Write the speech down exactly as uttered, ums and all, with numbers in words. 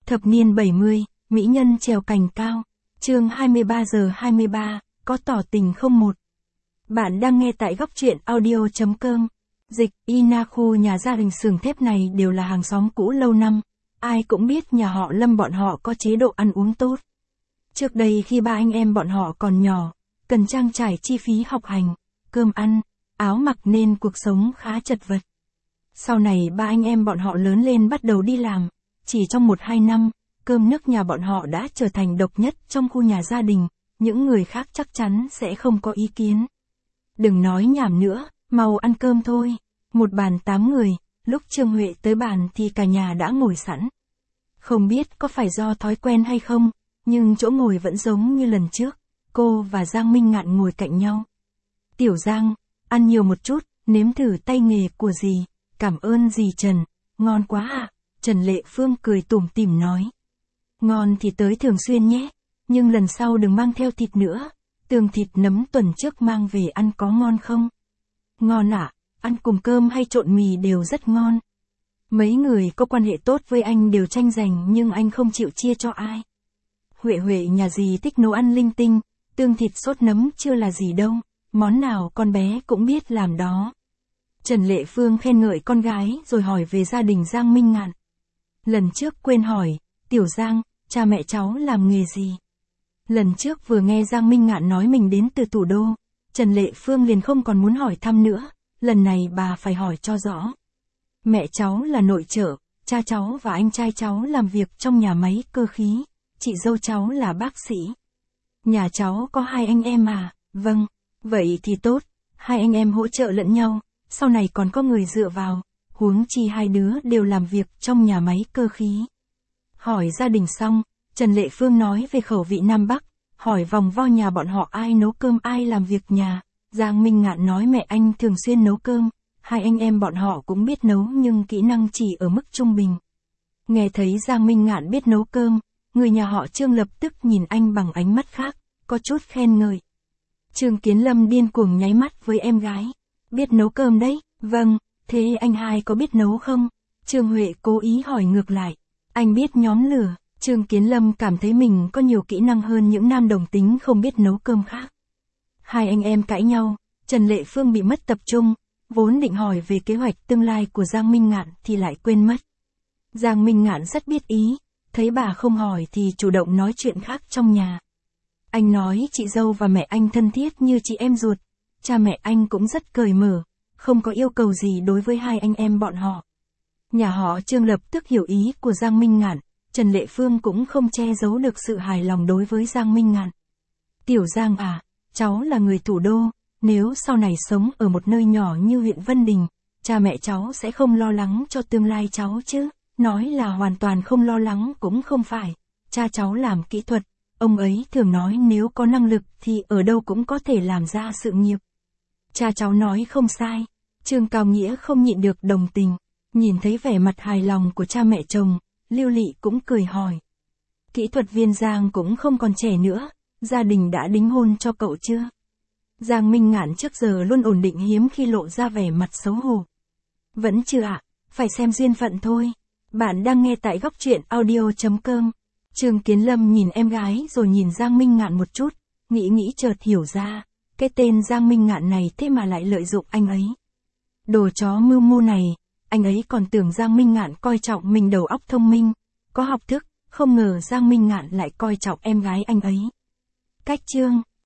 Thập niên bảy mươi, mỹ nhân trèo cành cao. Chương hai mươi ba giờ hai mươi ba, có tỏ tình không một. Bạn đang nghe tại góc truyện audio chấm com. Dịch, Ina khu nhà gia đình xưởng thép này đều là hàng xóm cũ lâu năm. Ai cũng biết nhà họ Lâm bọn họ có chế độ ăn uống tốt. Trước đây khi ba anh em bọn họ còn nhỏ, cần trang trải chi phí học hành, cơm ăn, áo mặc nên cuộc sống khá chật vật. Sau này ba anh em bọn họ lớn lên bắt đầu đi làm, chỉ trong một hai năm, cơm nước nhà bọn họ đã trở thành độc nhất trong khu nhà gia đình, những người khác chắc chắn sẽ không có ý kiến. Đừng nói nhảm nữa, mau ăn cơm thôi. Một bàn tám người, lúc Trương Huệ tới bàn thì cả nhà đã ngồi sẵn. Không biết có phải do thói quen hay không, nhưng chỗ ngồi vẫn giống như lần trước, cô và Giang Minh Ngạn ngồi cạnh nhau. Tiểu Giang, ăn nhiều một chút, nếm thử tay nghề của dì, cảm ơn dì Trần, ngon quá ạ. Trần Lệ Phương cười tủm tỉm nói. Ngon thì tới thường xuyên nhé, nhưng lần sau đừng mang theo thịt nữa, tương thịt nấm tuần trước mang về ăn có ngon không? Ngon ạ, ăn cùng cơm hay trộn mì đều rất ngon. Mấy người có quan hệ tốt với anh đều tranh giành nhưng anh không chịu chia cho ai. Huệ Huệ nhà dì thích nấu ăn linh tinh, tương thịt sốt nấm chưa là gì đâu, món nào con bé cũng biết làm đó. Trần Lệ Phương khen ngợi con gái rồi hỏi về gia đình Giang Minh Ngạn. Lần trước quên hỏi, Tiểu Giang, cha mẹ cháu làm nghề gì? Lần trước vừa nghe Giang Minh Ngạn nói mình đến từ thủ đô, Trần Lệ Phương liền không còn muốn hỏi thăm nữa, lần này bà phải hỏi cho rõ. Mẹ cháu là nội trợ, cha cháu và anh trai cháu làm việc trong nhà máy cơ khí, chị dâu cháu là bác sĩ. Nhà cháu có hai anh em à? Vâng, vậy thì tốt, hai anh em hỗ trợ lẫn nhau, sau này còn có người dựa vào, huống chi hai đứa đều làm việc trong nhà máy cơ khí. Hỏi gia đình xong, Trần Lệ Phương nói về khẩu vị Nam Bắc, hỏi vòng vo nhà bọn họ ai nấu cơm ai làm việc nhà. Giang Minh Ngạn nói mẹ anh thường xuyên nấu cơm, hai anh em bọn họ cũng biết nấu nhưng kỹ năng chỉ ở mức trung bình. Nghe thấy Giang Minh Ngạn biết nấu cơm, người nhà họ Trương lập tức nhìn anh bằng ánh mắt khác, có chút khen ngợi. Trương Kiến Lâm điên cuồng nháy mắt với em gái. Biết nấu cơm đấy, vâng, thế anh hai có biết nấu không? Trương Huệ cố ý hỏi ngược lại. Anh biết nhóm lửa. Trương Kiến Lâm cảm thấy mình có nhiều kỹ năng hơn những nam đồng tính không biết nấu cơm khác. Hai anh em cãi nhau, Trần Lệ Phương bị mất tập trung, vốn định hỏi về kế hoạch tương lai của Giang Minh Ngạn thì lại quên mất. Giang Minh Ngạn rất biết ý, thấy bà không hỏi thì chủ động nói chuyện khác trong nhà. Anh nói chị dâu và mẹ anh thân thiết như chị em ruột, cha mẹ anh cũng rất cởi mở, không có yêu cầu gì đối với hai anh em bọn họ. Nhà họ Trương lập tức hiểu ý của Giang Minh Ngạn, Trần Lệ Phương cũng không che giấu được sự hài lòng đối với Giang Minh Ngạn. Tiểu Giang à, cháu là người thủ đô, nếu sau này sống ở một nơi nhỏ như huyện Vân Đình, cha mẹ cháu sẽ không lo lắng cho tương lai cháu chứ? Nói là hoàn toàn không lo lắng cũng không phải, cha cháu làm kỹ thuật, ông ấy thường nói nếu có năng lực thì ở đâu cũng có thể làm ra sự nghiệp. Cha cháu nói không sai, Trương Cao Nghĩa không nhịn được đồng tình, nhìn thấy vẻ mặt hài lòng của cha mẹ chồng, Lưu Lị cũng cười hỏi. Kỹ thuật viên Giang cũng không còn trẻ nữa, gia đình đã đính hôn cho cậu chưa? Giang Minh Ngạn trước giờ luôn ổn định hiếm khi lộ ra vẻ mặt xấu hổ. Vẫn chưa ạ, phải xem duyên phận thôi. Bạn đang nghe tại góc truyện audio chấm com. Trương Kiến Lâm nhìn em gái rồi nhìn Giang Minh Ngạn một chút, nghĩ nghĩ chợt hiểu ra, cái tên Giang Minh Ngạn này thế mà lại lợi dụng anh ấy. Đồ chó mưu mô này, anh ấy còn tưởng Giang Minh Ngạn coi trọng mình đầu óc thông minh, có học thức, không ngờ Giang Minh Ngạn lại coi trọng em gái anh ấy. Cách chương